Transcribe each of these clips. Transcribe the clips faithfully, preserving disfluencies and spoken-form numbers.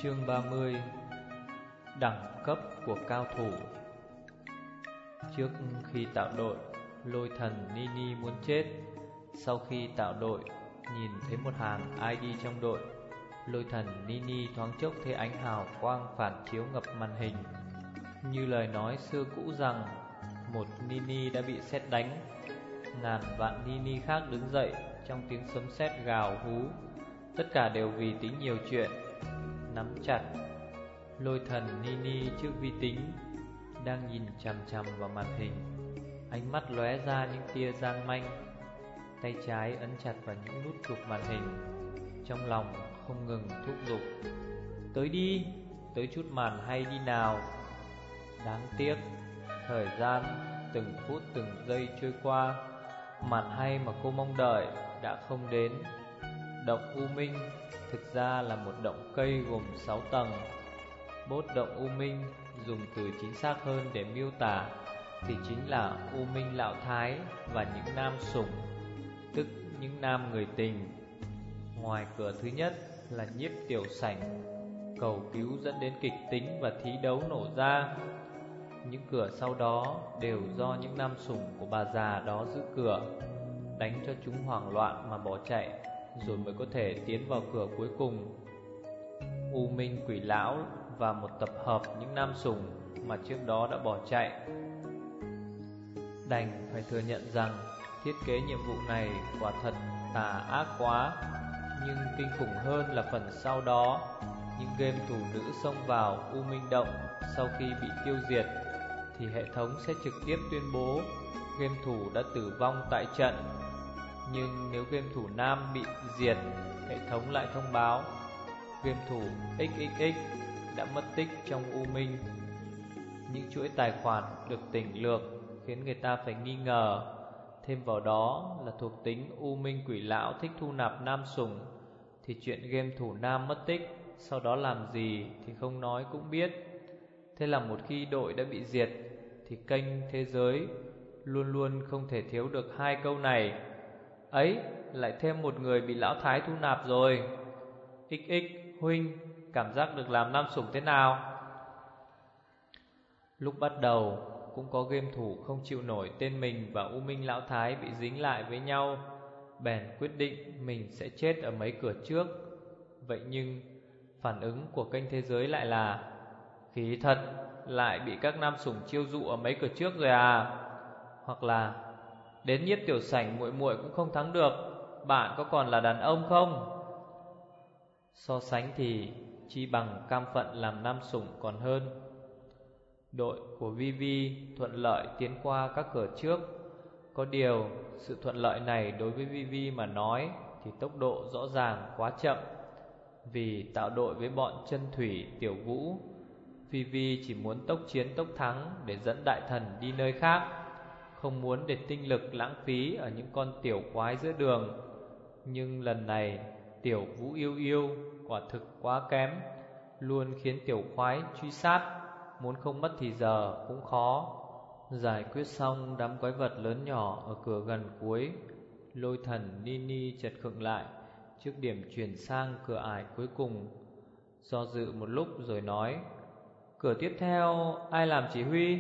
Chương ba mươi. Đẳng cấp của cao thủ. Trước khi tạo đội, Lôi Thần Nini muốn chết. Sau khi tạo đội, nhìn thấy một hàng ai đi trong đội, Lôi Thần Nini thoáng chốc thấy ánh hào quang phản chiếu ngập màn hình, như lời nói xưa cũ rằng một Nini đã bị sét đánh, ngàn vạn Nini khác đứng dậy trong tiếng sấm sét gào hú. Tất cả đều vì tính nhiều chuyện. Nắm chặt Lôi Thần Nini trước vi tính, đang nhìn chằm chằm vào màn hình. Ánh mắt lóe ra những tia gian manh. Tay trái ấn chặt vào những nút chụp màn hình, trong lòng không ngừng thúc giục: tới đi, tới chút màn hay đi nào. Đáng tiếc, thời gian từng phút từng giây trôi qua, màn hay mà cô mong đợi đã không đến. Động U Minh thực ra là một động cây gồm sáu tầng. Bốt động U Minh dùng từ chính xác hơn để miêu tả thì chính là U Minh Lão Thái và những nam sủng, tức những nam người tình. Ngoài cửa thứ nhất là nhiếp tiểu sảnh, cầu cứu dẫn đến kịch tính và thí đấu nổ ra. Những cửa sau đó đều do những nam sủng của bà già đó giữ cửa, đánh cho chúng hoảng loạn mà bỏ chạy, rồi mới có thể tiến vào cửa cuối cùng. U Minh Quỷ Lão và một tập hợp những nam sủng mà trước đó đã bỏ chạy. Đành phải thừa nhận rằng thiết kế nhiệm vụ này quả thật tà ác quá. Nhưng kinh khủng hơn là phần sau đó. Những game thủ nữ xông vào U Minh Động sau khi bị tiêu diệt thì hệ thống sẽ trực tiếp tuyên bố game thủ đã tử vong tại trận. Nhưng nếu game thủ nam bị diệt, hệ thống lại thông báo game thủ ích ích ích đã mất tích trong U Minh. Những chuỗi tài khoản được tỉnh lược khiến người ta phải nghi ngờ. Thêm vào đó là thuộc tính U Minh Quỷ Lão thích thu nạp nam sủng, thì chuyện game thủ nam mất tích sau đó làm gì thì không nói cũng biết. Thế là một khi đội đã bị diệt thì kênh thế giới luôn luôn không thể thiếu được hai câu này: ấy, lại thêm một người bị Lão Thái thu nạp rồi. X X huynh, cảm giác được làm nam sủng thế nào? Lúc bắt đầu cũng có game thủ không chịu nổi tên mình và U Minh Lão Thái bị dính lại với nhau, bèn quyết định mình sẽ chết ở mấy cửa trước. Vậy nhưng phản ứng của kênh thế giới lại là: khí thật, lại bị các nam sủng chiêu dụ ở mấy cửa trước rồi à? Hoặc là: đến nhiếp tiểu sảnh muội muội cũng không thắng được, bạn có còn là đàn ông không? So sánh thì chi bằng cam phận làm nam sủng còn hơn. Đội của Vivi thuận lợi tiến qua các cửa trước. Có điều sự thuận lợi này đối với Vivi mà nói thì tốc độ rõ ràng quá chậm. Vì tạo đội với bọn chân thủy tiểu vũ, Vivi chỉ muốn tốc chiến tốc thắng để dẫn đại thần đi nơi khác, không muốn để tinh lực lãng phí ở những con tiểu quái giữa đường. Nhưng lần này tiểu vũ yêu yêu quả thực quá kém, luôn khiến tiểu quái truy sát, muốn không mất thì giờ cũng khó. Giải quyết xong đám quái vật lớn nhỏ ở cửa gần cuối, Lôi Thần Nini chợt khựng lại trước điểm chuyển sang cửa ải cuối cùng. Do dự một lúc rồi nói: cửa tiếp theo ai làm chỉ huy?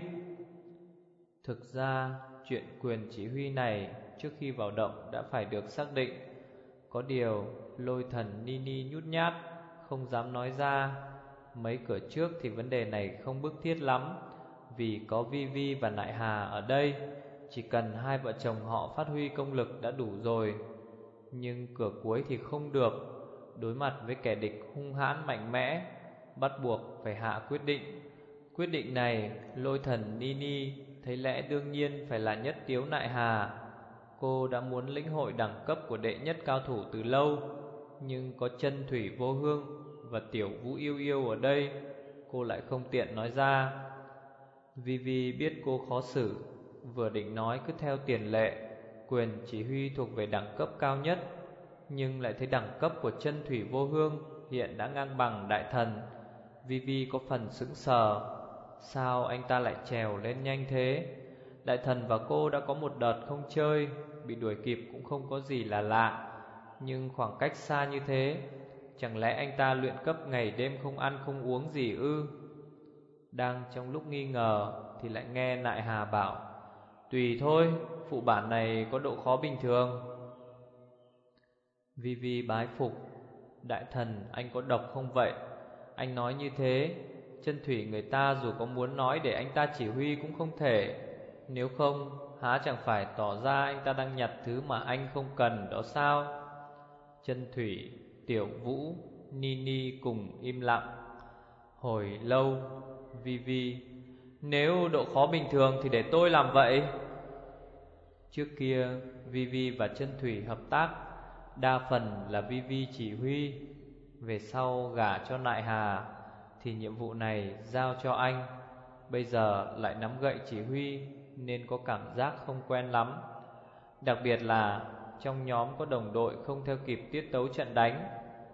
Thực ra chuyện quyền chỉ huy này trước khi vào động đã phải được xác định. Có điều Lôi Thần Nini nhút nhát, không dám nói ra. Mấy cửa trước thì vấn đề này không bức thiết lắm, vì có Vivi và Nại Hà ở đây, chỉ cần hai vợ chồng họ phát huy công lực đã đủ rồi. Nhưng cửa cuối thì không được. Đối mặt với kẻ địch hung hãn mạnh mẽ, bắt buộc phải hạ quyết định. Quyết định này Lôi Thần Nini thấy lẽ đương nhiên phải là nhất tiếu Nại Hà. Cô đã muốn lĩnh hội đẳng cấp của đệ nhất cao thủ từ lâu, nhưng có chân thủy vô hương và tiểu vũ yêu yêu ở đây, cô lại không tiện nói ra. Vivi biết cô khó xử, vừa định nói cứ theo tiền lệ, quyền chỉ huy thuộc về đẳng cấp cao nhất, nhưng lại thấy đẳng cấp của chân thủy vô hương hiện đã ngang bằng đại thần. Vivi có phần sững sờ. Sao anh ta lại trèo lên nhanh thế? Đại thần và cô đã có một đợt không chơi, bị đuổi kịp cũng không có gì là lạ. Nhưng khoảng cách xa như thế, Chẳng lẽ anh ta luyện cấp ngày đêm không ăn không uống gì ư? Đang trong lúc nghi ngờ thì lại nghe Nại Hà bảo: tùy thôi, phụ bản này có độ khó bình thường. Vi Vi bái phục: đại thần, anh có độc không vậy? Anh nói như thế, chân thủy người ta dù có muốn nói để anh ta chỉ huy cũng không thể. Nếu không, há chẳng phải tỏ ra anh ta đang nhặt thứ mà anh không cần đó sao? Chân thủy, Tiểu Vũ, Nini cùng im lặng. Hồi lâu, Vi Vi: nếu độ khó bình thường thì để tôi làm vậy. Trước kia, Vi Vi và chân thủy hợp tác, đa phần là Vi Vi chỉ huy. Về sau gả cho Nại Hà thì nhiệm vụ này giao cho anh. Bây giờ lại nắm gậy chỉ huy nên có cảm giác không quen lắm. Đặc biệt là trong nhóm có đồng đội không theo kịp tiết tấu trận đánh.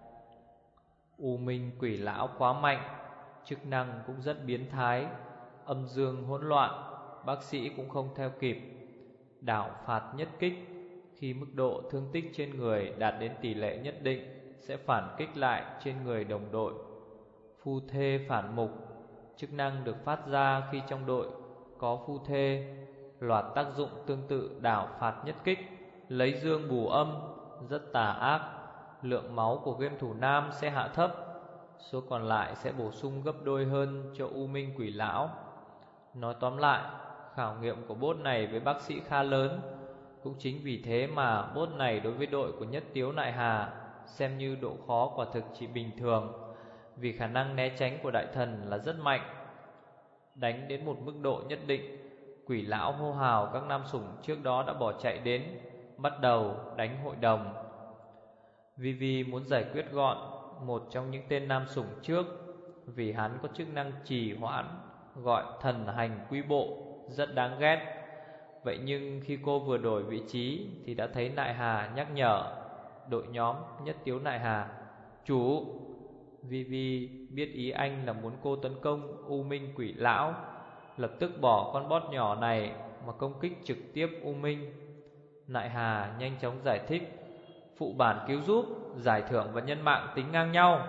U Minh Quỷ Lão quá mạnh, chức năng cũng rất biến thái, âm dương hỗn loạn, bác sĩ cũng không theo kịp. Đảo phạt nhất kích, khi mức độ thương tích trên người đạt đến tỷ lệ nhất định sẽ phản kích lại trên người đồng đội. Phu thê phản mục, chức năng được phát ra khi trong đội có phu thê, loạt tác dụng tương tự đảo phạt nhất kích, lấy dương bù âm, rất tà ác. Lượng máu của game thủ nam sẽ hạ thấp, số còn lại sẽ bổ sung gấp đôi hơn cho U Minh Quỷ Lão. Nói tóm lại, khảo nghiệm của bốt này với bác sĩ khá lớn. Cũng chính vì thế mà bốt này đối với đội của Nhất Tiếu Nại Hà xem như độ khó quả thực chỉ bình thường, vì khả năng né tránh của đại thần là rất mạnh. Đánh đến một mức độ nhất định, Quỷ Lão hô hào các nam sủng trước đó đã bỏ chạy đến, bắt đầu đánh hội đồng. Vi Vi muốn giải quyết gọn một trong những tên nam sủng trước, vì hắn có chức năng trì hoãn, gọi thần hành quy bộ, rất đáng ghét. Vậy nhưng khi cô vừa đổi vị trí thì đã thấy Nại Hà nhắc nhở đội nhóm Nhất Tiếu Nại Hà: chủ. Vi Vi biết ý anh là muốn cô tấn công U Minh Quỷ Lão, lập tức bỏ con bot nhỏ này mà công kích trực tiếp U Minh. Nại Hà nhanh chóng giải thích: phụ bản cứu giúp, giải thưởng và nhân mạng tính ngang nhau.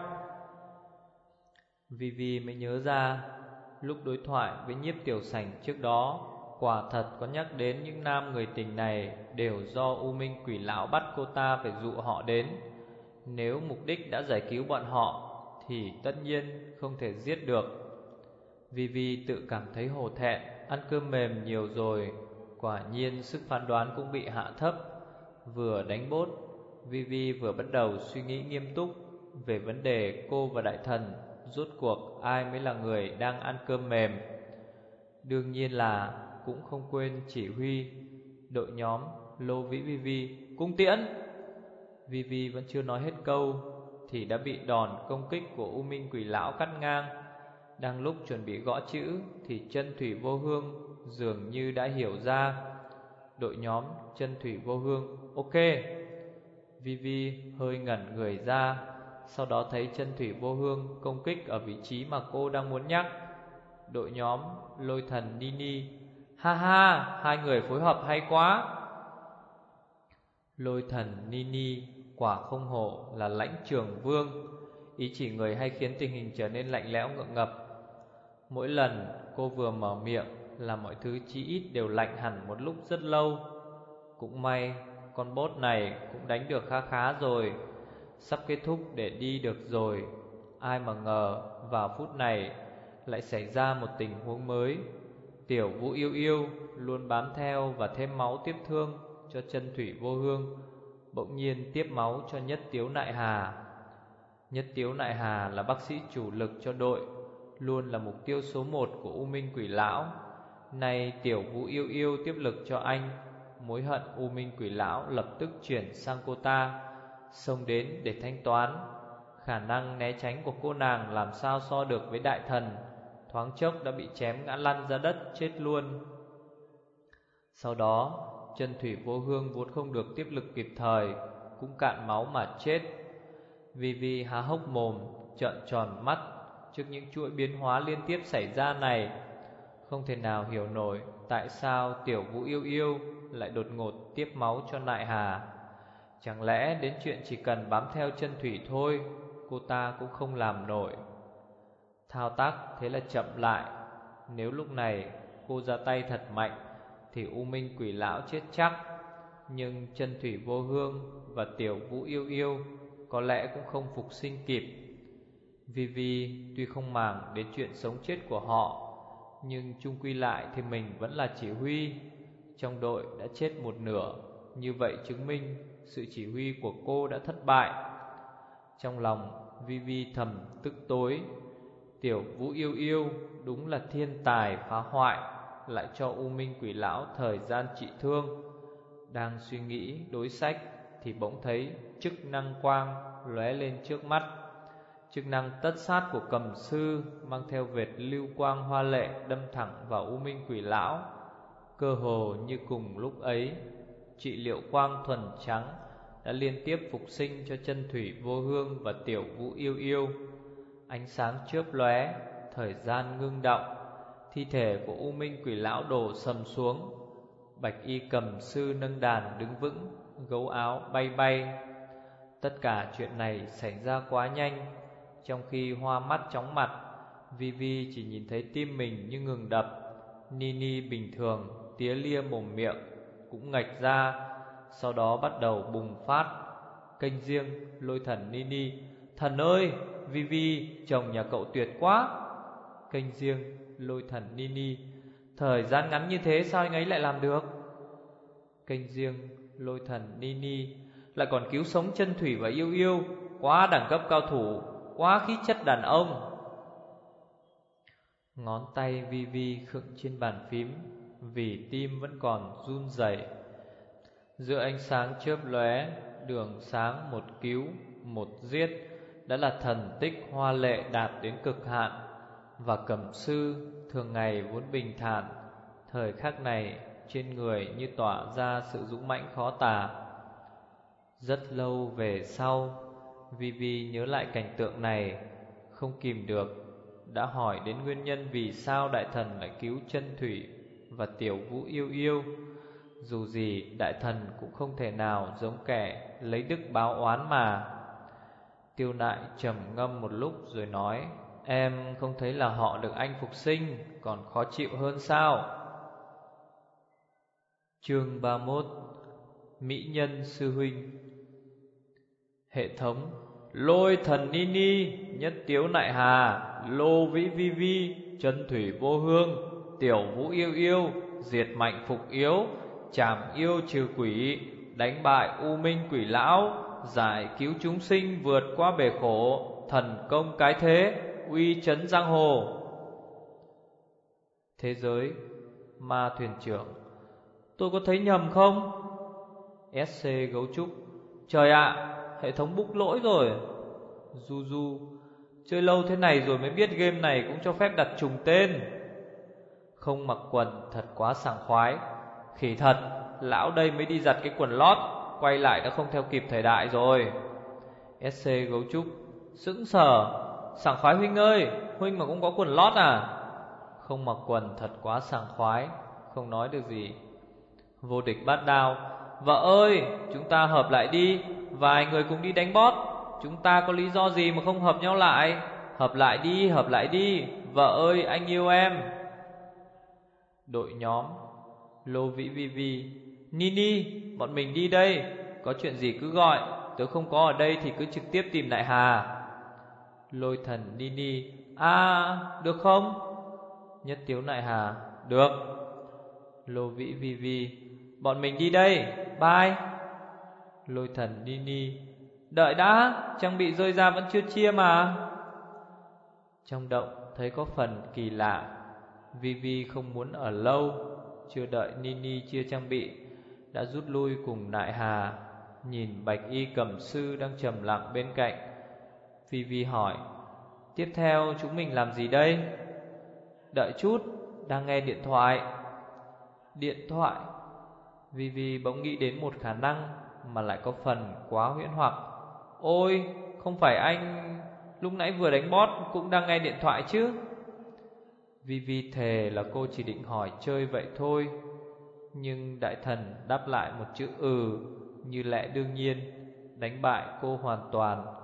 Vi Vi mới nhớ ra, lúc đối thoại với Nhiếp Tiểu Sảnh trước đó, quả thật có nhắc đến những nam người tình này đều do U Minh Quỷ Lão bắt cô ta phải dụ họ đến. Nếu mục đích đã giải cứu bọn họ thì tất nhiên không thể giết được. Vi Vi tự cảm thấy hổ thẹn, ăn cơm mềm nhiều rồi, quả nhiên sức phán đoán cũng bị hạ thấp. Vừa đánh bốt, Vi Vi vừa bắt đầu suy nghĩ nghiêm túc về vấn đề cô và đại thần rốt cuộc ai mới là người đang ăn cơm mềm. Đương nhiên là cũng không quên chỉ huy đội nhóm Lô Vĩ Vi Vi cung tiễn. Vi Vi vẫn chưa nói hết câu thì đã bị đòn công kích của U Minh Quỷ Lão cắt ngang. Đang lúc chuẩn bị gõ chữ thì Chân Thủy Vô Hương dường như đã hiểu ra. Đội nhóm Chân Thủy Vô Hương: ok. Vi Vi hơi ngẩn người ra, sau đó thấy Chân Thủy Vô Hương công kích ở vị trí mà cô đang muốn nhắc. Đội nhóm Lôi Thần Nini: ha ha, hai người phối hợp hay quá. Lôi Thần Nini quả không hổ là lãnh trưởng vương, ý chỉ người hay khiến tình hình trở nên lạnh lẽo ngượng ngập. Mỗi lần cô vừa mở miệng là mọi thứ chí ít đều lạnh hẳn một lúc rất lâu. Cũng may con bốt này cũng đánh được khá khá rồi, sắp kết thúc để đi được rồi. Ai mà ngờ vào phút này lại xảy ra một tình huống mới. Tiểu Vũ Yêu Yêu luôn bám theo và thêm máu tiếp thương cho Chân Thủy Vô Hương, bỗng nhiên tiếp máu cho Nhất Tiếu Nại Hà. Nhất Tiếu Nại Hà là bác sĩ chủ lực cho đội, luôn là mục tiêu số một của U Minh Quỷ Lão. Nay Tiểu Vũ Yêu Yêu tiếp lực cho anh, mối hận U Minh Quỷ Lão lập tức chuyển sang cô ta, xông đến để thanh toán. Khả năng né tránh của cô nàng làm sao so được với đại thần, thoáng chốc đã bị chém ngã lăn ra đất chết luôn. Sau đó Chân Thủy Vô Hương vốn không được tiếp lực kịp thời, cũng cạn máu mà chết. Vi Vi há hốc mồm, trợn tròn mắt trước những chuỗi biến hóa liên tiếp xảy ra này, không thể nào hiểu nổi tại sao Tiểu Vũ Yêu Yêu lại đột ngột tiếp máu cho Nại Hà. Chẳng lẽ đến chuyện chỉ cần bám theo Chân Thủy thôi, cô ta cũng không làm nổi. Thao tác thế là chậm lại. Nếu lúc này cô ra tay thật mạnh thì U Minh Quỷ Lão chết chắc. Nhưng Chân Thủy Vô Hương và Tiểu Vũ Yêu Yêu có lẽ cũng không phục sinh kịp. Vivi tuy không màng đến chuyện sống chết của họ, nhưng chung quy lại thì mình vẫn là chỉ huy. Trong đội đã chết một nửa, như vậy chứng minh sự chỉ huy của cô đã thất bại. Trong lòng Vivi thầm tức tối. Tiểu Vũ Yêu Yêu đúng là thiên tài phá hoại, lại cho U Minh Quỷ Lão thời gian trị thương. Đang suy nghĩ đối sách thì bỗng thấy chức năng quang lóe lên trước mắt. Chức năng tất sát của Cầm Sư mang theo vệt lưu quang hoa lệ đâm thẳng vào U Minh Quỷ Lão. Cơ hồ như cùng lúc ấy, trị liệu quang thuần trắng đã liên tiếp phục sinh cho Chân Thủy Vô Hương và Tiểu Vũ Yêu Yêu. Ánh sáng chớp lóe, thời gian ngưng động, thi thể của U Minh Quỷ Lão đổ sầm xuống. Bạch y Cầm Sư nâng đàn đứng vững, gấu áo bay bay. Tất cả chuyện này xảy ra quá nhanh. Trong khi hoa mắt chóng mặt, Vivi chỉ nhìn thấy tim mình như ngừng đập. Nini bình thường tía lia mồm miệng cũng ngạch ra, sau đó bắt đầu bùng phát. Kênh riêng Lôi Thần Nini: Thần ơi, Vivi chồng nhà cậu tuyệt quá. Kênh riêng Lôi Thần Nini: thời gian ngắn như thế sao anh ấy lại làm được? Kênh riêng Lôi Thần Nini: lại còn cứu sống Chân Thủy và Yêu Yêu, quá đẳng cấp cao thủ, quá khí chất đàn ông. Ngón tay Vivi khựng trên bàn phím, vì tim vẫn còn run rẩy. Giữa ánh sáng chớp lóe, đường sáng một cứu một giết đã là thần tích hoa lệ đạt đến cực hạn. Và Cẩm Sư thường ngày vốn bình thản, thời khắc này trên người như tỏa ra sự dũng mãnh khó tả. Rất lâu về sau, Vivi nhớ lại cảnh tượng này, không kìm được đã hỏi đến nguyên nhân vì sao đại thần lại cứu Chân Thủy và Tiểu Vũ Yêu Yêu. Dù gì đại thần cũng không thể nào giống kẻ lấy đức báo oán mà. Tiêu Nại trầm ngâm một lúc rồi nói: em không thấy là họ được anh phục sinh còn khó chịu hơn sao? Chương ba mươi mốt: Mỹ Nhân Sư Huynh. Hệ thống: Lôi Thần Nini, Nhất Tiếu Nại Hà, Lô Vĩ Vi Vi, Chân Thủy Vô Hương, Tiểu Vũ Yêu Yêu, diệt mạnh phục yếu, trảm yêu trừ quỷ, đánh bại U Minh Quỷ Lão, giải cứu chúng sinh vượt qua bể khổ, thần công cái thế, uy chấn giang hồ. Thế giới Ma Thuyền Trưởng: tôi có thấy nhầm không? ét xê Gấu Trúc: trời ạ, à, hệ thống búc lỗi rồi. Du Du: chơi lâu thế này rồi mới biết game này cũng cho phép đặt trùng tên. Không mặc quần thật quá sảng khoái. Khỉ thật, lão đây mới đi giặt cái quần lót, quay lại đã không theo kịp thời đại rồi. ét xê Gấu Trúc: sững sờ, sảng khoái huynh ơi, huynh mà cũng có quần lót à? Không mặc quần thật quá sảng khoái, không nói được gì. Vô Địch Bát Đao: vợ ơi, chúng ta hợp lại đi, vài người cùng đi đánh boss. Chúng ta có lý do gì mà không hợp nhau lại? Hợp lại đi, hợp lại đi, vợ ơi anh yêu em. Đội nhóm Lô Vĩ Vi Vi: Nini, bọn mình đi đây, có chuyện gì cứ gọi, tớ không có ở đây thì cứ trực tiếp tìm Nại Hà. Lôi Thần Nini: à, được không? Nhất Tiếu Nại Hà: được. Lô Vĩ Vi Vi: bọn mình đi đây, bye. Lôi Thần Nini: đợi đã, trang bị rơi ra vẫn chưa chia mà. Trong động thấy có phần kỳ lạ. Vivi không muốn ở lâu, chưa đợi Nini chia trang bị đã rút lui cùng Nại Hà. Nhìn Bạch y Cẩm Sư đang trầm lặng bên cạnh, Vivi hỏi: tiếp theo chúng mình làm gì đây? Đợi chút, đang nghe điện thoại. Điện thoại? Vivi bỗng nghĩ đến một khả năng mà lại có phần quá huyễn hoặc. Ôi, không phải anh lúc nãy vừa đánh boss cũng đang nghe điện thoại chứ? Vivi thề là cô chỉ định hỏi chơi vậy thôi. Nhưng đại thần đáp lại một chữ ừ như lẽ đương nhiên, đánh bại cô hoàn toàn.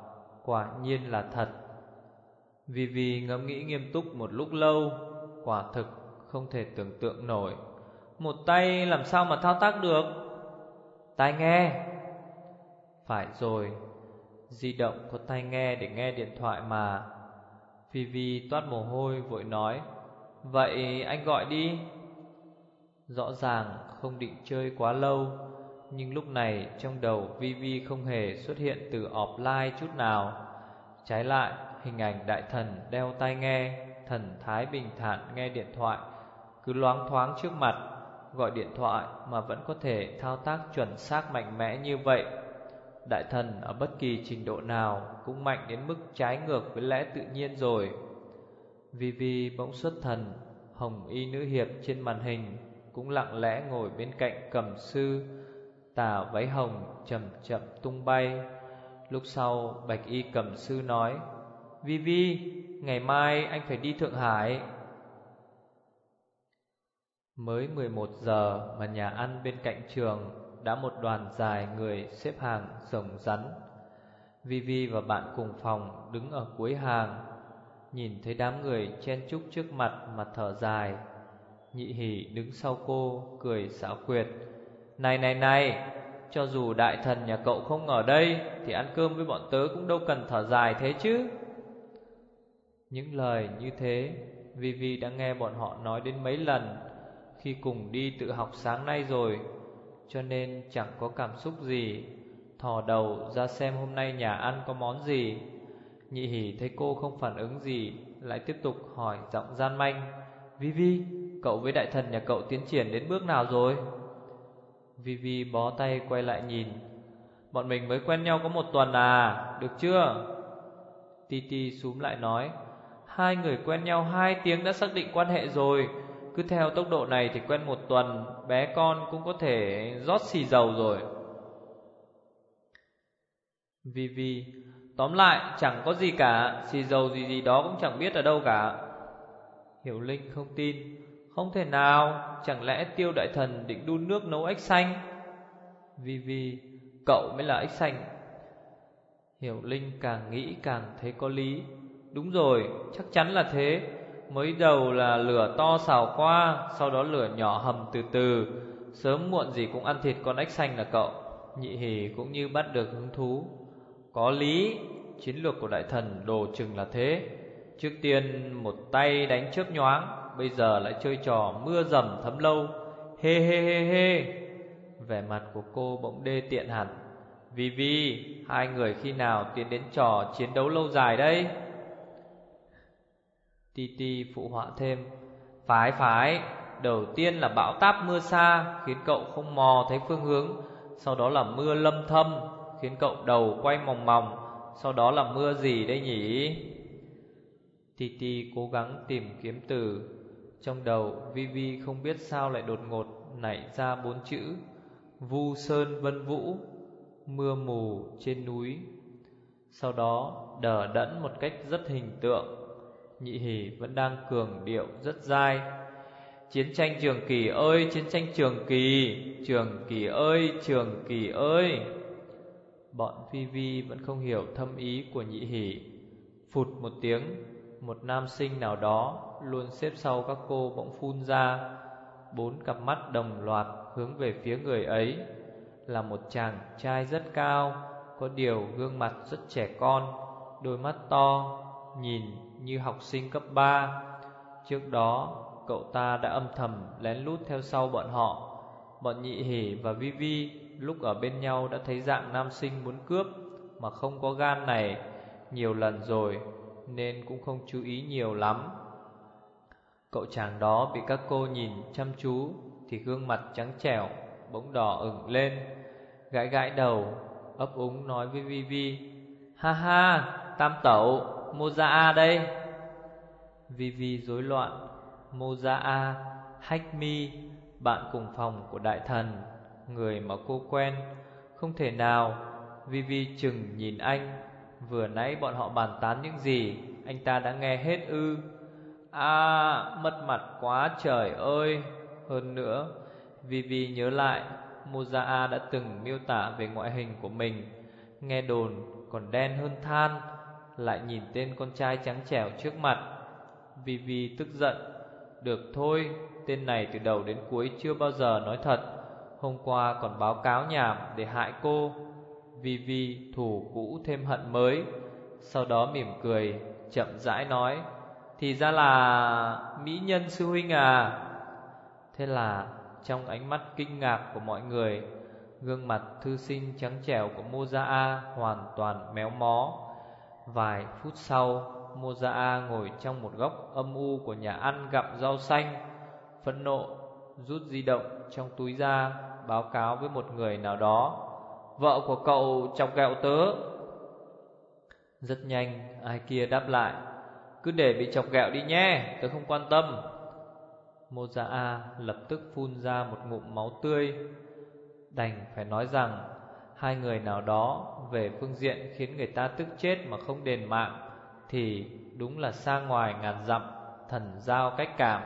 quả nhiên là thật. Vivi ngẫm nghĩ nghiêm túc một lúc lâu. Quả thực không thể tưởng tượng nổi, một tay làm sao mà thao tác được. Tai nghe. Phải rồi, di động có tai nghe để nghe điện thoại mà. Vivi toát mồ hôi vội nói, vậy anh gọi đi. Rõ ràng không định chơi quá lâu, nhưng lúc này trong đầu Vivi không hề xuất hiện từ offline chút nào. Trái lại, hình ảnh đại thần đeo tai nghe, thần thái bình thản nghe điện thoại, cứ loáng thoáng trước mặt. Gọi điện thoại mà vẫn có thể thao tác chuẩn xác mạnh mẽ như vậy. Đại thần ở bất kỳ trình độ nào cũng mạnh đến mức trái ngược với lẽ tự nhiên rồi. Vivi bỗng xuất thần. Hồng y nữ hiệp trên màn hình cũng lặng lẽ ngồi bên cạnh cẩm sư. Tà váy hồng chậm chậm tung bay. Lúc sau bạch y cẩm sư nói, Vivi, ngày mai anh phải đi Thượng Hải. Mới mười một giờ mà nhà ăn bên cạnh trường đã một đoàn dài người xếp hàng rồng rắn. Vivi và bạn cùng phòng đứng ở cuối hàng, nhìn thấy đám người chen chúc trước mặt mà thở dài. Nhị Hỷ đứng sau cô cười xảo quyệt, Này này này, cho dù đại thần nhà cậu không ở đây thì ăn cơm với bọn tớ cũng đâu cần thở dài thế chứ. Những lời như thế Vivi đã nghe bọn họ nói đến mấy lần khi cùng đi tự học sáng nay rồi, cho nên chẳng có cảm xúc gì. Thò đầu ra xem hôm nay nhà ăn có món gì. Nhị Hỷ thấy cô không phản ứng gì, lại tiếp tục hỏi giọng gian manh, Vivi, cậu với đại thần nhà cậu tiến triển đến bước nào rồi? Vivi bó tay quay lại nhìn, bọn mình mới quen nhau có một tuần à, được chưa? Titi xúm lại nói, hai người quen nhau hai tiếng đã xác định quan hệ rồi. Cứ theo tốc độ này thì quen một tuần, bé con cũng có thể rót xì dầu rồi. Vivi, tóm lại chẳng có gì cả, xì dầu gì gì đó cũng chẳng biết ở đâu cả. Hiểu Linh không tin, không thể nào, chẳng lẽ Tiêu đại thần định đun nước nấu ếch xanh? Vivi, cậu mới là ếch xanh. Hiểu Linh càng nghĩ càng thấy có lý. Đúng rồi, chắc chắn là thế. Mới đầu là lửa to xào qua, sau đó lửa nhỏ hầm từ từ, sớm muộn gì cũng ăn thịt con ếch xanh là cậu. Nhị Hỷ cũng như bắt được hứng thú. Có lý, chiến lược của đại thần đồ chừng là thế. Trước tiên một tay đánh chớp nhoáng, bây giờ lại chơi trò mưa dầm thấm lâu. Hê hê hê hê. Vẻ mặt của cô bỗng đê tiện hẳn. Vivi, hai người khi nào tiến đến trò chiến đấu lâu dài đây? Titi phụ họa thêm, Phải phải, đầu tiên là bão táp mưa xa, khiến cậu không mò thấy phương hướng. Sau đó là mưa lâm thâm, khiến cậu đầu quay mòng mòng. Sau đó là mưa gì đây nhỉ? Titi cố gắng tìm kiếm từ. Trong đầu Vivi không biết sao lại đột ngột nảy ra bốn chữ Vu sơn vân vũ, mưa mù trên núi. Sau đó đờ đẫn một cách rất hình tượng, Nhị Hỷ vẫn đang cường điệu rất dai, Chiến tranh Trường Kỳ ơi, chiến tranh Trường Kỳ, Trường Kỳ ơi, Trường Kỳ ơi. Bọn Vivi vẫn không hiểu thâm ý của Nhị Hỷ. Phụt một tiếng, một nam sinh nào đó luôn xếp sau các cô bỗng phun ra. Bốn cặp mắt đồng loạt hướng về phía người ấy. Là một chàng trai rất cao, có điều gương mặt rất trẻ con, đôi mắt to, nhìn như học sinh cấp ba. Trước đó cậu ta đã âm thầm lén lút theo sau bọn họ. Bọn Nhị Hỷ và Vivi lúc ở bên nhau đã thấy dạng nam sinh muốn cướp mà không có gan này nhiều lần rồi, nên cũng không chú ý nhiều lắm. Cậu chàng đó bị các cô nhìn chăm chú thì gương mặt trắng trẻo bỗng đỏ ửng lên, gãi gãi đầu, ấp úng nói với Vivi, Ha ha, tam tẩu, Moza đây. Vivi rối loạn. Moza, Hách Mi, bạn cùng phòng của đại thần, người mà cô quen. Không thể nào. Vivi chừng nhìn anh. Vừa nãy bọn họ bàn tán những gì anh ta đã nghe hết ư? À, mất mặt quá trời ơi. Hơn nữa, Vivi nhớ lại Moza đã từng miêu tả về ngoại hình của mình, nghe đồn còn đen hơn than. lại nhìn tên con trai trắng trẻo trước mặt. Vi Vi tức giận: "Được thôi, tên này từ đầu đến cuối chưa bao giờ nói thật. Hôm qua còn báo cáo nhảm để hại cô." Vi Vi thù cũ thêm hận mới. Sau đó mỉm cười, chậm rãi nói: "Thì ra là mỹ nhân sư huynh à?" Thế là trong ánh mắt kinh ngạc của mọi người, gương mặt thư sinh trắng trẻo của Moza hoàn toàn méo mó. Vài phút sau, Moza ngồi trong một góc âm u của nhà ăn gặm rau xanh, phẫn nộ rút di động trong túi ra, báo cáo với một người nào đó: "Vợ của cậu chọc ghẹo tớ." Rất nhanh, ai kia đáp lại: "Cứ để bị chọc ghẹo đi nhé, tớ không quan tâm." Moza lập tức phun ra một ngụm máu tươi. Đành phải nói rằng hai người nào đó về phương diện khiến người ta tức chết mà không đền mạng thì đúng là xa ngoài ngàn dặm, thần giao cách cảm.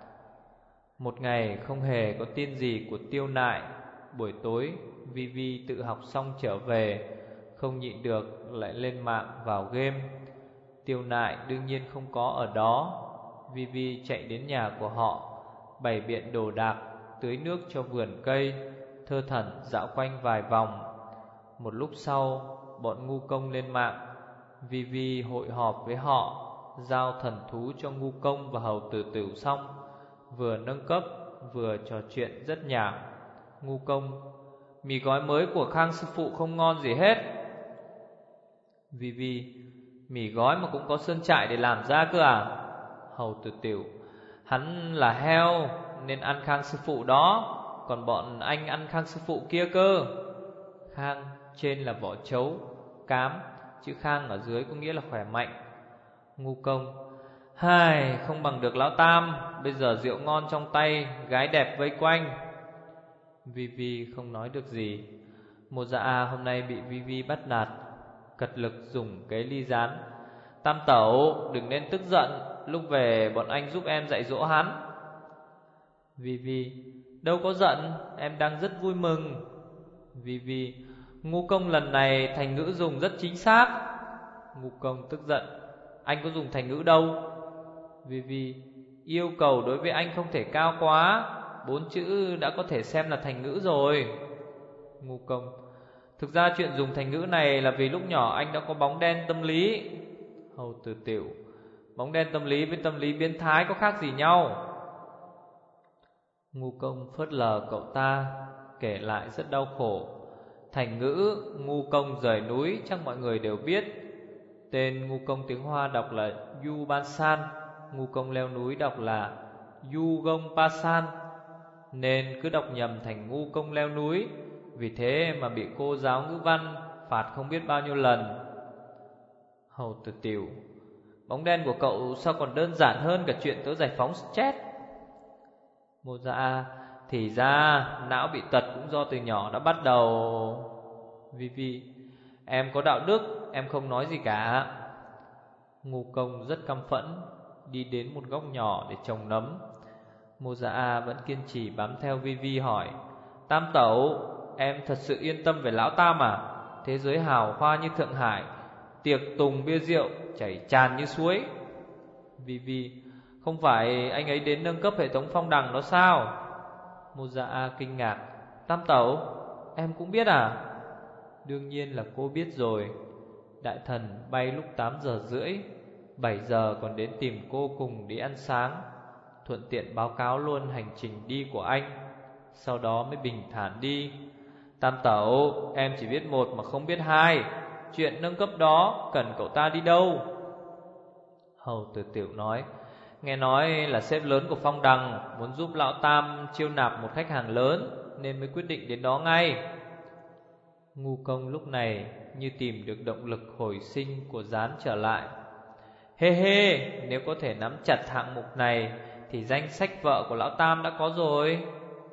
Một ngày không hề có tin gì của Tiêu Nại. Buổi tối, Vi Vi tự học xong trở về, không nhịn được lại lên mạng vào game. Tiêu Nại đương nhiên không có ở đó. Vi Vi chạy đến nhà của họ, bày biện đồ đạc, tưới nước cho vườn cây, thơ thẩn dạo quanh vài vòng. Một lúc sau, bọn ngu công lên mạng. Vi Vi hội họp với họ, giao thần thú cho ngu công và hầu tử tử xong, vừa nâng cấp vừa trò chuyện rất nhảm. Ngu công: "Mì gói mới của Khang sư phụ không ngon gì hết." Vi Vi: "Mì gói mà cũng có sơn trại để làm ra cơ à?" Hầu tử tiểu: "Hắn là heo nên ăn Khang sư phụ đó, còn bọn anh ăn Khang sư phụ kia cơ." Khang trên là vỏ trấu, cám, chữ Khang ở dưới có nghĩa là khỏe mạnh. Ngu công: "Hai, không bằng được lão Tam, bây giờ rượu ngon trong tay, gái đẹp vây quanh." Vi Vi không nói được gì. Moza hôm nay bị Vi Vi bắt nạt, cật lực dùng cái ly rán: "Tam tẩu, đừng nên tức giận, lúc về bọn anh giúp em dạy dỗ hắn." Vi Vi: "Đâu có giận, em đang rất vui mừng." Vi Vi: "Ngu công lần này thành ngữ dùng rất chính xác." Ngu công tức giận: "Anh có dùng thành ngữ đâu." Vi Vi: "Yêu cầu đối với anh không thể cao quá, bốn chữ đã có thể xem là thành ngữ rồi." Ngu công: "Thực ra chuyện dùng thành ngữ này là vì lúc nhỏ anh đã có bóng đen tâm lý." Hầu tử tiểu: "Bóng đen tâm lý với tâm lý biến thái có khác gì nhau?" Ngu công phớt lờ cậu ta, kể lại rất đau khổ. Thành ngữ ngu công rời núi chắc mọi người đều biết. Tên ngu công tiếng Hoa đọc là Yu Ban San, ngu công leo núi đọc là Yu Gong Pa San, nên cứ đọc nhầm thành ngu công leo núi. Vì thế mà bị cô giáo ngữ văn phạt không biết bao nhiêu lần. Hầu tử tiểu: "Bóng đen của cậu sao còn đơn giản hơn cả chuyện tớ giải phóng stress." Moza: "Thì ra não bị tật cũng do từ nhỏ đã bắt đầu." Vi Vi: "Em có đạo đức, em không nói gì cả." Ngu công rất căm phẫn, đi đến một góc nhỏ để trồng nấm. Moza vẫn kiên trì bám theo Vi Vi hỏi: "Tam tẩu, em thật sự yên tâm về lão Tam à? Thế giới hào hoa như Thượng Hải, tiệc tùng bia rượu chảy tràn như suối." Vi Vi: "Không phải anh ấy đến nâng cấp hệ thống phong đằng đó sao?" Moza kinh ngạc: "Tam tẩu, em cũng biết à?" Đương nhiên là cô biết rồi. Đại thần bay lúc tám giờ rưỡi, bảy giờ còn đến tìm cô cùng đi ăn sáng, thuận tiện báo cáo luôn hành trình đi của anh. Sau đó mới bình thản đi: "Tam tẩu, em chỉ biết một mà không biết hai. Chuyện nâng cấp đó cần cậu ta đi đâu?" Hầu tử tiểu nói: "Nghe nói là sếp lớn của phong đằng muốn giúp lão Tam chiêu nạp một khách hàng lớn, nên mới quyết định đến đó ngay." Ngu công lúc này như tìm được động lực hồi sinh của gián trở lại: "Hê hê, nếu có thể nắm chặt hạng mục này thì danh sách vợ của lão Tam đã có rồi."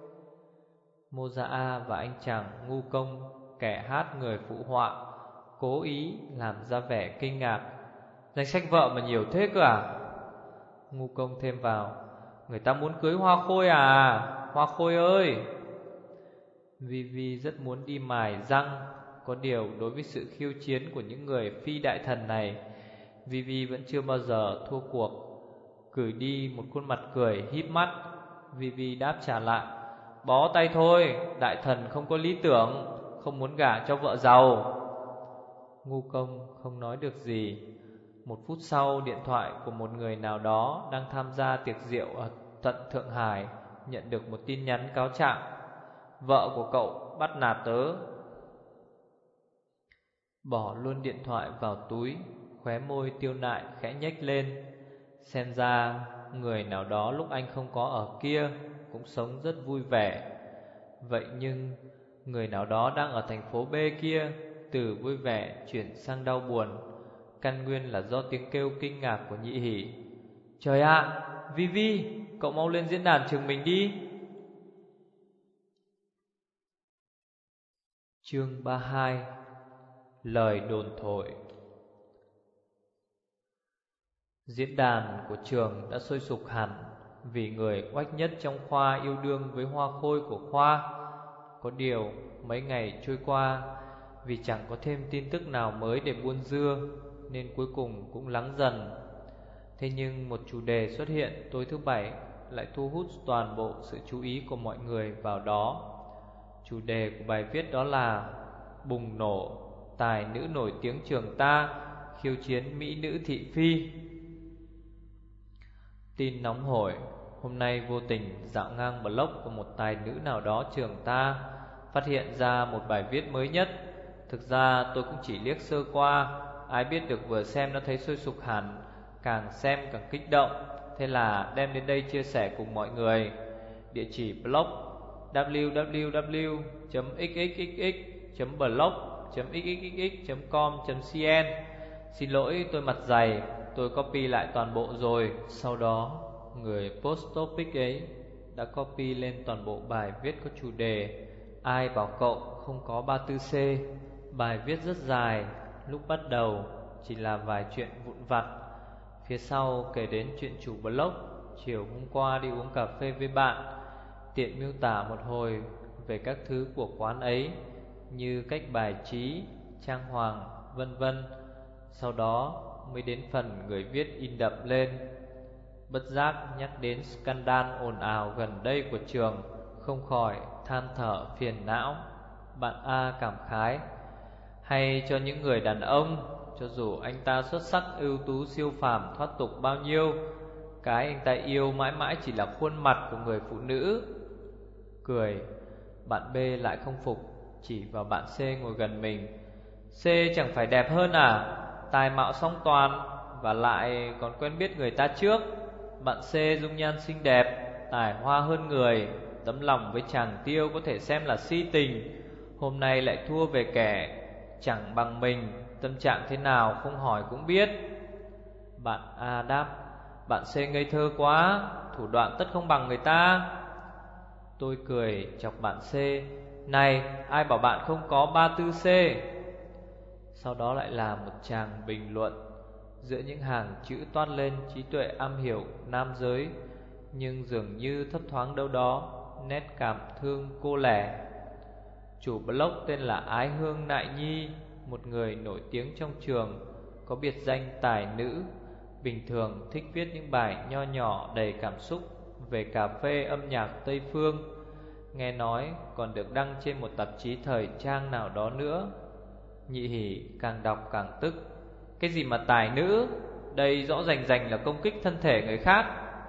Moza và anh chàng ngu công, kẻ hát người phụ họa, cố ý làm ra vẻ kinh ngạc: "Danh sách vợ mà nhiều thế cơ à?" Ngu công thêm vào: "Người ta muốn cưới Hoa Khôi à, Hoa Khôi ơi." Vi Vi rất muốn đi mài răng. Có điều đối với sự khiêu chiến của những người phi đại thần này, Vivi vẫn chưa bao giờ thua cuộc, gửi đi một khuôn mặt cười híp mắt. Vivi đáp trả lại: bó tay thôi, đại thần không có lý tưởng, không muốn gả cho vợ giàu. Ngu Công không nói được gì. Một phút sau, điện thoại của một người nào đó đang tham gia tiệc rượu ở tận Thượng Hải nhận được một tin nhắn cáo trạng: vợ của cậu bắt nạt tớ. Bỏ luôn điện thoại vào túi, khóe môi Tiêu Nại khẽ nhếch lên. Xem ra người nào đó lúc anh không có ở kia cũng sống rất vui vẻ. Vậy nhưng người nào đó đang ở thành phố B kia từ vui vẻ chuyển sang đau buồn, căn nguyên là do tiếng kêu kinh ngạc của Nhị Hỷ: trời ạ, à, Vivi, cậu mau lên diễn đàn trường mình đi. Chương ba mươi hai. Lời đồn thổi. Diễn đàn của trường đã sôi sục hẳn vì người oách nhất trong khoa yêu đương với hoa khôi của khoa. Có điều mấy ngày trôi qua, vì chẳng có thêm tin tức nào mới để buôn dưa nên cuối cùng cũng lắng dần. Thế nhưng một chủ đề xuất hiện tối thứ bảy lại thu hút toàn bộ sự chú ý của mọi người vào đó. Chủ đề của bài viết đó là bùng nổ tài nữ nổi tiếng trường ta khiêu chiến mỹ nữ thị phi. Tin nóng hổi: hôm nay vô tình dạo ngang blog của một tài nữ nào đó trường ta, phát hiện ra một bài viết mới nhất. Thực ra tôi cũng chỉ liếc sơ qua, ai biết được vừa xem đã thấy sôi sục hẳn, càng xem càng kích động, thế là đem đến đây chia sẻ cùng mọi người. Địa chỉ blog w w w chấm x x x x chấm blog chấm x x x x chấm com chấm c n. Xin lỗi tôi mặt dày, tôi copy lại toàn bộ rồi. Sau đó người post topic ấy đã copy lên toàn bộ bài viết có chủ đề ai bảo cậu không có ba tư C. Bài viết rất dài, lúc bắt đầu chỉ là vài chuyện vụn vặt, phía sau kể đến chuyện chủ blog chiều hôm qua đi uống cà phê với bạn, tiện miêu tả một hồi về các thứ của quán ấy như cách bài trí, trang hoàng, vân vân. Sau đó mới đến phần người viết in đậm lên. Bất giác nhắc đến scandal ồn ào gần đây của trường, không khỏi than thở phiền não. Bạn A cảm khái: hay cho những người đàn ông, cho dù anh ta xuất sắc, ưu tú, siêu phàm, thoát tục bao nhiêu, cái anh ta yêu mãi mãi chỉ là khuôn mặt của người phụ nữ. Cười. Bạn B lại không phục, chỉ vào bạn C ngồi gần mình: C chẳng phải đẹp hơn à? Tài mạo song toàn, và lại còn quen biết người ta trước. Bạn C dung nhan xinh đẹp, tài hoa hơn người, tấm lòng với chàng Tiêu có thể xem là si tình, hôm nay lại thua về kẻ chẳng bằng mình, tâm trạng thế nào không hỏi cũng biết. Bạn A đáp: bạn C ngây thơ quá, thủ đoạn tất không bằng người ta. Tôi cười chọc bạn C: này, ai bảo bạn không có ba tư C? Sau đó lại là một tràng bình luận. Giữa những hàng chữ toát lên trí tuệ am hiểu nam giới, nhưng dường như thấp thoáng đâu đó nét cảm thương cô lẻ. Chủ blog tên là Ái Hương Nại Nhi, một người nổi tiếng trong trường, có biệt danh tài nữ. Bình thường thích viết những bài nho nhỏ đầy cảm xúc về cà phê âm nhạc Tây Phương. Nghe nói còn được đăng trên một tạp chí thời trang nào đó nữa. Nhị Hỷ càng đọc càng tức: cái gì mà tài nữ, đây rõ rành rành là công kích thân thể người khác.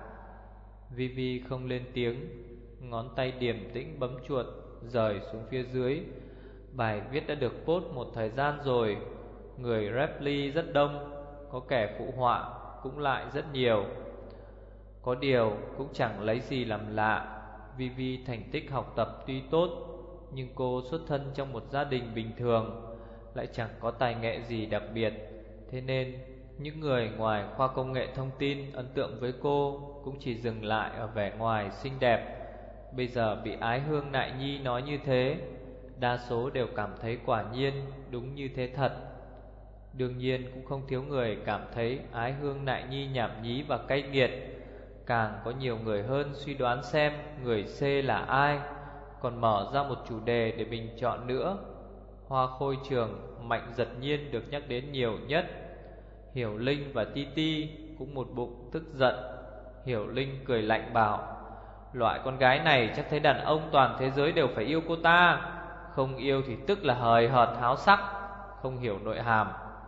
Vivi không lên tiếng, ngón tay điềm tĩnh bấm chuột rời xuống phía dưới. Bài viết đã được post một thời gian rồi, người reply rất đông, có kẻ phụ họa cũng lại rất nhiều. Có điều cũng chẳng lấy gì làm lạ. Vivi thành tích học tập tuy tốt, nhưng cô xuất thân trong một gia đình bình thường, lại chẳng có tài nghệ gì đặc biệt. Thế nên những người ngoài khoa công nghệ thông tin ấn tượng với cô cũng chỉ dừng lại ở vẻ ngoài xinh đẹp. Bây giờ bị Ái Hương Nại Nhi nói như thế, đa số đều cảm thấy quả nhiên đúng như thế thật. Đương nhiên cũng không thiếu người cảm thấy Ái Hương Nại Nhi nhảm nhí và cay nghiệt. Càng có nhiều người hơn suy đoán xem người C là ai, còn mở ra một chủ đề để bình chọn nữa. Hoa khôi trường Mạnh Giật Nhiên được nhắc đến nhiều nhất. Hiểu Linh và Ti Ti cũng một bụng tức giận. Hiểu Linh cười lạnh bảo: loại con gái này chắc thấy đàn ông toàn thế giới đều phải yêu cô ta, không yêu thì tức là hời hợt háo sắc, không hiểu nội hàm.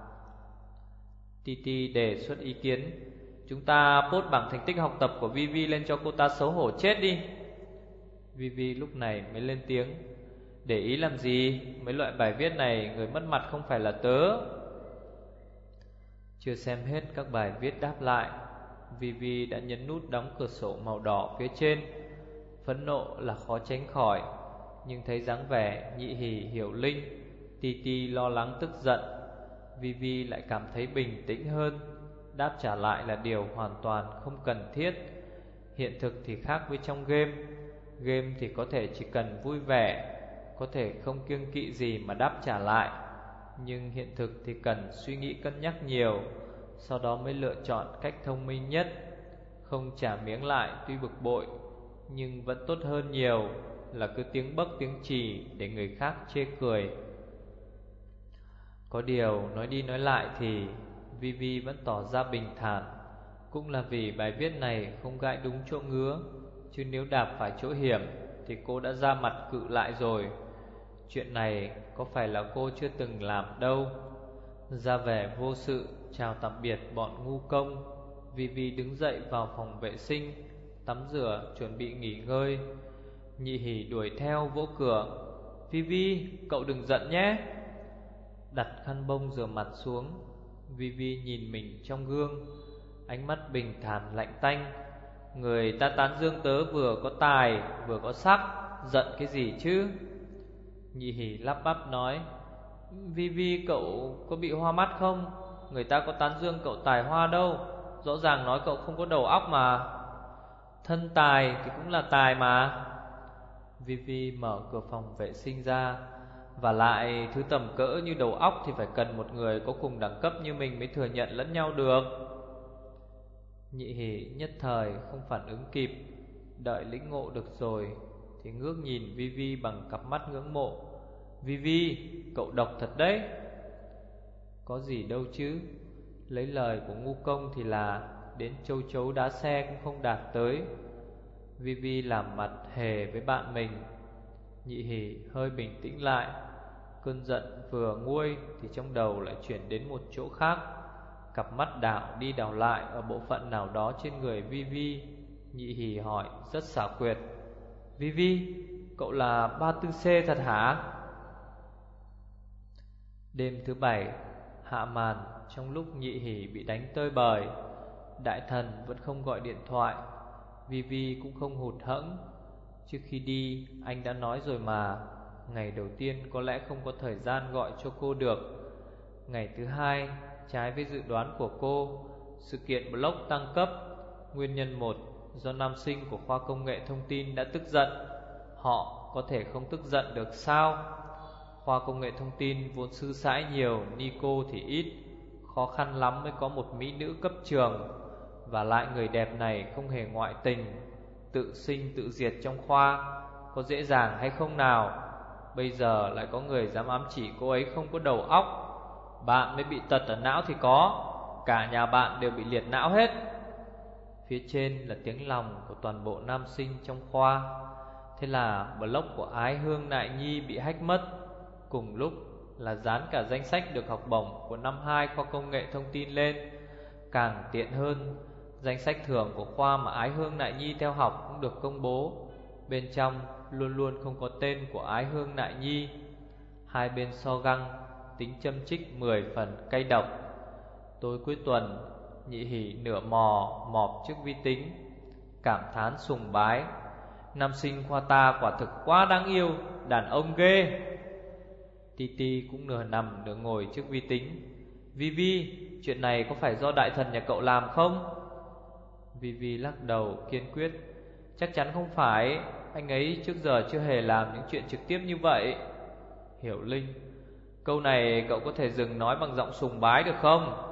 Ti Ti đề xuất ý kiến: chúng ta post bảng thành tích học tập của Vivi lên cho cô ta xấu hổ chết đi. Vivi lúc này mới lên tiếng: để ý làm gì, mấy loại bài viết này người mất mặt không phải là tớ. Chưa xem hết các bài viết đáp lại, Vivi đã nhấn nút đóng cửa sổ màu đỏ phía trên. Phẫn nộ là khó tránh khỏi, nhưng thấy dáng vẻ Nhị Hỉ, Hiểu Linh, Ti Ti lo lắng tức giận, Vivi lại cảm thấy bình tĩnh hơn. Đáp trả lại là điều hoàn toàn không cần thiết. Hiện thực thì khác với trong game. Game thì có thể chỉ cần vui vẻ, có thể không kiêng kỵ gì mà đáp trả lại. Nhưng hiện thực thì cần suy nghĩ cân nhắc nhiều, sau đó mới lựa chọn cách thông minh nhất. Không trả miếng lại tuy bực bội, nhưng vẫn tốt hơn nhiều là cứ tiếng bấc tiếng chì để người khác chê cười. Có điều nói đi nói lại thì Vivi vẫn tỏ ra bình thản. Cũng là vì bài viết này không gãi đúng chỗ ngứa, chứ nếu đạp phải chỗ hiểm thì cô đã ra mặt cự lại rồi. Chuyện này có phải là cô chưa từng làm đâu. Ra vẻ vô sự chào tạm biệt bọn ngu công, Vivi đứng dậy vào phòng vệ sinh, tắm rửa chuẩn bị nghỉ ngơi. Nhị Hỉ đuổi theo vỗ cửa: Vivi, cậu đừng giận nhé. Đặt khăn bông rửa mặt xuống, Vivi nhìn mình trong gương, ánh mắt bình thản lạnh tanh. Người ta tán dương tớ vừa có tài vừa có sắc, giận cái gì chứ? Nhị Hỉ lắp bắp nói: Vivi, cậu có bị hoa mắt không? Người ta có tán dương cậu tài hoa đâu, rõ ràng nói cậu không có đầu óc mà. Thân tài thì cũng là tài mà. Vivi mở cửa phòng vệ sinh ra. Và lại thứ tầm cỡ như đầu óc thì phải cần một người có cùng đẳng cấp như mình mới thừa nhận lẫn nhau được. Nhị Hỉ nhất thời không phản ứng kịp, đợi lĩnh ngộ được rồi thì ngước nhìn Vivi bằng cặp mắt ngưỡng mộ. Vivi, cậu độc thật đấy. Có gì đâu chứ, lấy lời của ngu công thì là đến châu chấu đá xe cũng không đạt tới. Vivi làm mặt hề với bạn mình. Nhị Hỉ hơi bình tĩnh lại. Cơn giận vừa nguôi thì trong đầu lại chuyển đến một chỗ khác. Cặp mắt đảo đi đảo lại ở bộ phận nào đó trên người Vivi. Nhị Hỉ hỏi rất xảo quyệt: Vivi, cậu là ba tư C thật hả? Đêm thứ bảy hạ màn trong lúc Nhị Hỉ bị đánh tơi bời. Đại thần vẫn không gọi điện thoại, Vivi cũng không hụt hẫng. Trước khi đi anh đã nói rồi mà, ngày đầu tiên có lẽ không có thời gian gọi cho cô được. Ngày thứ hai, trái với dự đoán của cô, sự kiện blog tăng cấp. Nguyên nhân một, do nam sinh của khoa công nghệ thông tin đã tức giận. Họ có thể không tức giận được sao? Khoa công nghệ thông tin vốn sư sãi nhiều, ni cô thì ít, khó khăn lắm mới có một mỹ nữ cấp trường. Và lại người đẹp này không hề ngoại tình, tự sinh tự diệt trong khoa, có dễ dàng hay không nào? Bây giờ lại có người dám ám chỉ cô ấy không có đầu óc. Bạn mới bị tật ở não thì có, cả nhà bạn đều bị liệt não hết. Phía trên là tiếng lòng của toàn bộ nam sinh trong khoa. Thế là blog của Ái Hương Nại Nhi bị hack mất. Cùng lúc là dán cả danh sách được học bổng của năm hai khoa công nghệ thông tin lên. Càng tiện hơn, danh sách thưởng của khoa mà Ái Hương Nại Nhi theo học cũng được công bố. Bên trong luôn luôn không có tên của Ái Hương Nại Nhi. Hai bên so găng, tính châm chích mười phần cay độc. Tối cuối tuần, Nhị Hỉ nửa mò mọp trước vi tính, cảm thán sùng bái: nam sinh khoa ta quả thực quá đáng yêu, đàn ông ghê. Ti Ti cũng nửa nằm nửa ngồi trước vi tính: Vivi, chuyện này có phải do đại thần nhà cậu làm không? Vivi lắc đầu kiên quyết: chắc chắn không phải, anh ấy trước giờ chưa hề làm những chuyện trực tiếp như vậy. Hiểu Linh: câu này cậu có thể dừng nói bằng giọng sùng bái được không?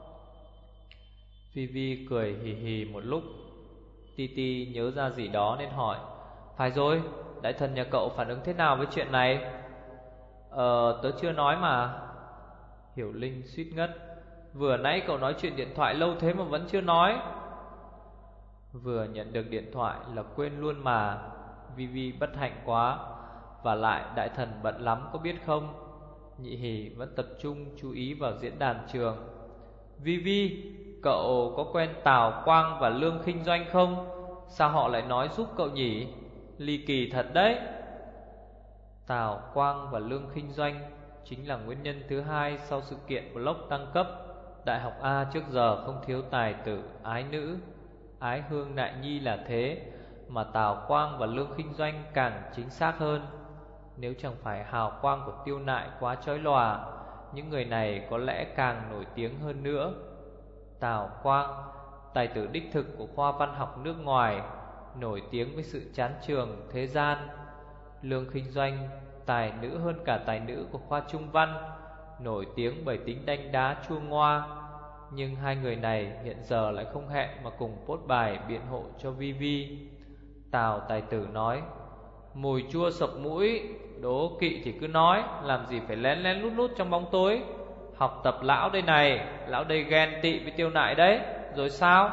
Vivi cười hì hì một lúc. Ti Ti nhớ ra gì đó nên hỏi: phải rồi, đại thần nhà cậu phản ứng thế nào với chuyện này? Ờ, tớ chưa nói mà. Hiểu Linh suýt ngất: Vừa nãy cậu nói chuyện điện thoại lâu thế mà vẫn chưa nói. Vừa nhận được điện thoại là quên luôn mà. Vi Vi bất hạnh quá. Và lại đại thần bận lắm có biết không. Nhị Hỷ vẫn tập trung chú ý vào diễn đàn trường. Vi Vi, cậu có quen Tào Quang và Lương Kinh Doanh không? Sao họ lại nói giúp cậu nhỉ? Ly kỳ thật đấy. Tào Quang và Lương Kinh Doanh chính là nguyên nhân thứ hai sau sự kiện blog tăng cấp. Đại học A trước giờ không thiếu tài tử ái nữ. Ái Hương Nại Nhi là thế, mà Tào Quang và Lương Kinh Doanh càng chính xác hơn. Nếu chẳng phải hào quang của Tiêu Nại quá chói lòa, những người này có lẽ càng nổi tiếng hơn nữa. Tào Quang, tài tử đích thực của khoa văn học nước ngoài, nổi tiếng với sự chán trường thế gian. Lương Kinh Doanh, tài nữ hơn cả tài nữ của khoa trung văn, nổi tiếng bởi tính đanh đá chua ngoa. Nhưng hai người này hiện giờ lại không hẹn mà cùng post bài biện hộ cho Vi Vi. Tào tài tử nói: mùi chua sộc mũi, đố kỵ thì cứ nói, làm gì phải lén lén lút lút trong bóng tối. Học tập lão đây này, lão đây ghen tị với Tiêu Nại đấy. Rồi sao?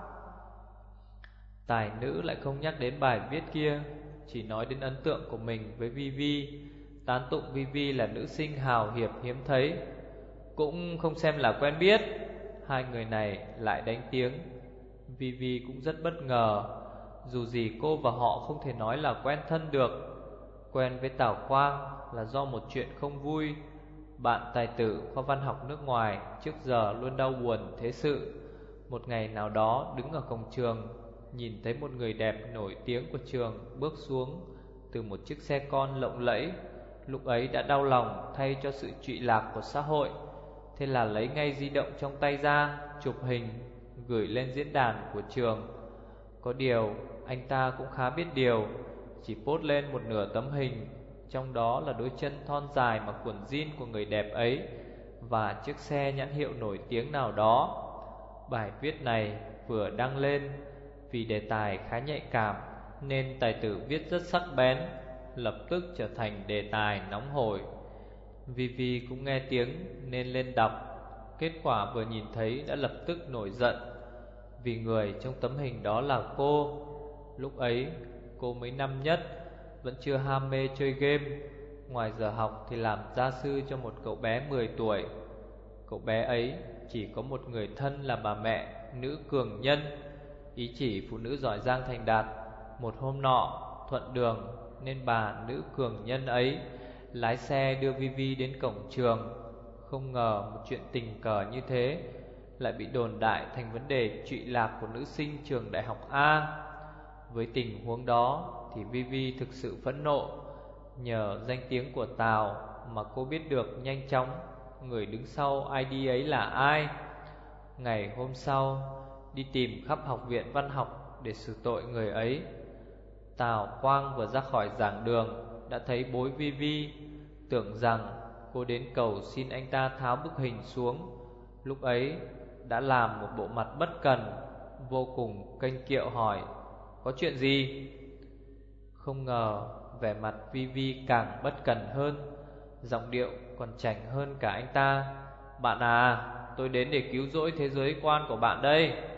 Tài nữ lại không nhắc đến bài viết kia, chỉ nói đến ấn tượng của mình với Vi Vi, tán tụng Vi Vi là nữ sinh hào hiệp hiếm thấy. Cũng không xem là quen biết. Hai người này lại đánh tiếng. Vi Vi cũng rất bất ngờ. Dù gì cô và họ không thể nói là quen thân được. Quen với Tào Quang là do một chuyện không vui. Bạn tài tử khoa văn học nước ngoài trước giờ luôn đau buồn thế sự. Một ngày nào đó đứng ở cổng trường, nhìn thấy một người đẹp nổi tiếng của trường bước xuống từ một chiếc xe con lộng lẫy. Lúc ấy đã đau lòng thay cho sự trụy lạc của xã hội. Thế là lấy ngay di động trong tay ra, chụp hình, gửi lên diễn đàn của trường. Có điều anh ta cũng khá biết điều, chỉ post lên một nửa tấm hình, trong đó là đôi chân thon dài mặc quần jean của người đẹp ấy và chiếc xe nhãn hiệu nổi tiếng nào đó. Bài viết này vừa đăng lên, vì đề tài khá nhạy cảm nên tài tử viết rất sắc bén, lập tức trở thành đề tài nóng hổi. Vi Vi cũng nghe tiếng nên lên đọc. Kết quả vừa nhìn thấy đã lập tức nổi giận, vì người trong tấm hình đó là cô. Lúc ấy cô mới năm nhất, vẫn chưa ham mê chơi game. Ngoài giờ học thì làm gia sư cho một cậu bé mười tuổi. Cậu bé ấy chỉ có một người thân là bà mẹ, nữ cường nhân, ý chỉ phụ nữ giỏi giang thành đạt. Một hôm nọ thuận đường nên bà nữ cường nhân ấy lái xe đưa Vi Vi đến cổng trường. Không ngờ một chuyện tình cờ như thế lại bị đồn đại thành vấn đề trụy lạc của nữ sinh trường đại học A. Với tình huống đó thì Vi Vi thực sự phẫn nộ. Nhờ danh tiếng của Tào mà cô biết được nhanh chóng người đứng sau i đê ấy là ai. Ngày hôm sau đi tìm khắp học viện văn học để xử tội người ấy. Tào Quang vừa ra khỏi giảng đường đã thấy bối Vi Vi, tưởng rằng cô đến cầu xin anh ta tháo bức hình xuống. Lúc ấy đã làm một bộ mặt bất cần, vô cùng kênh kiệu hỏi: có chuyện gì? Không ngờ vẻ mặt Vi Vi càng bất cần hơn, giọng điệu còn chảnh hơn cả anh ta: bạn à, tôi đến để cứu rỗi thế giới quan của bạn đây.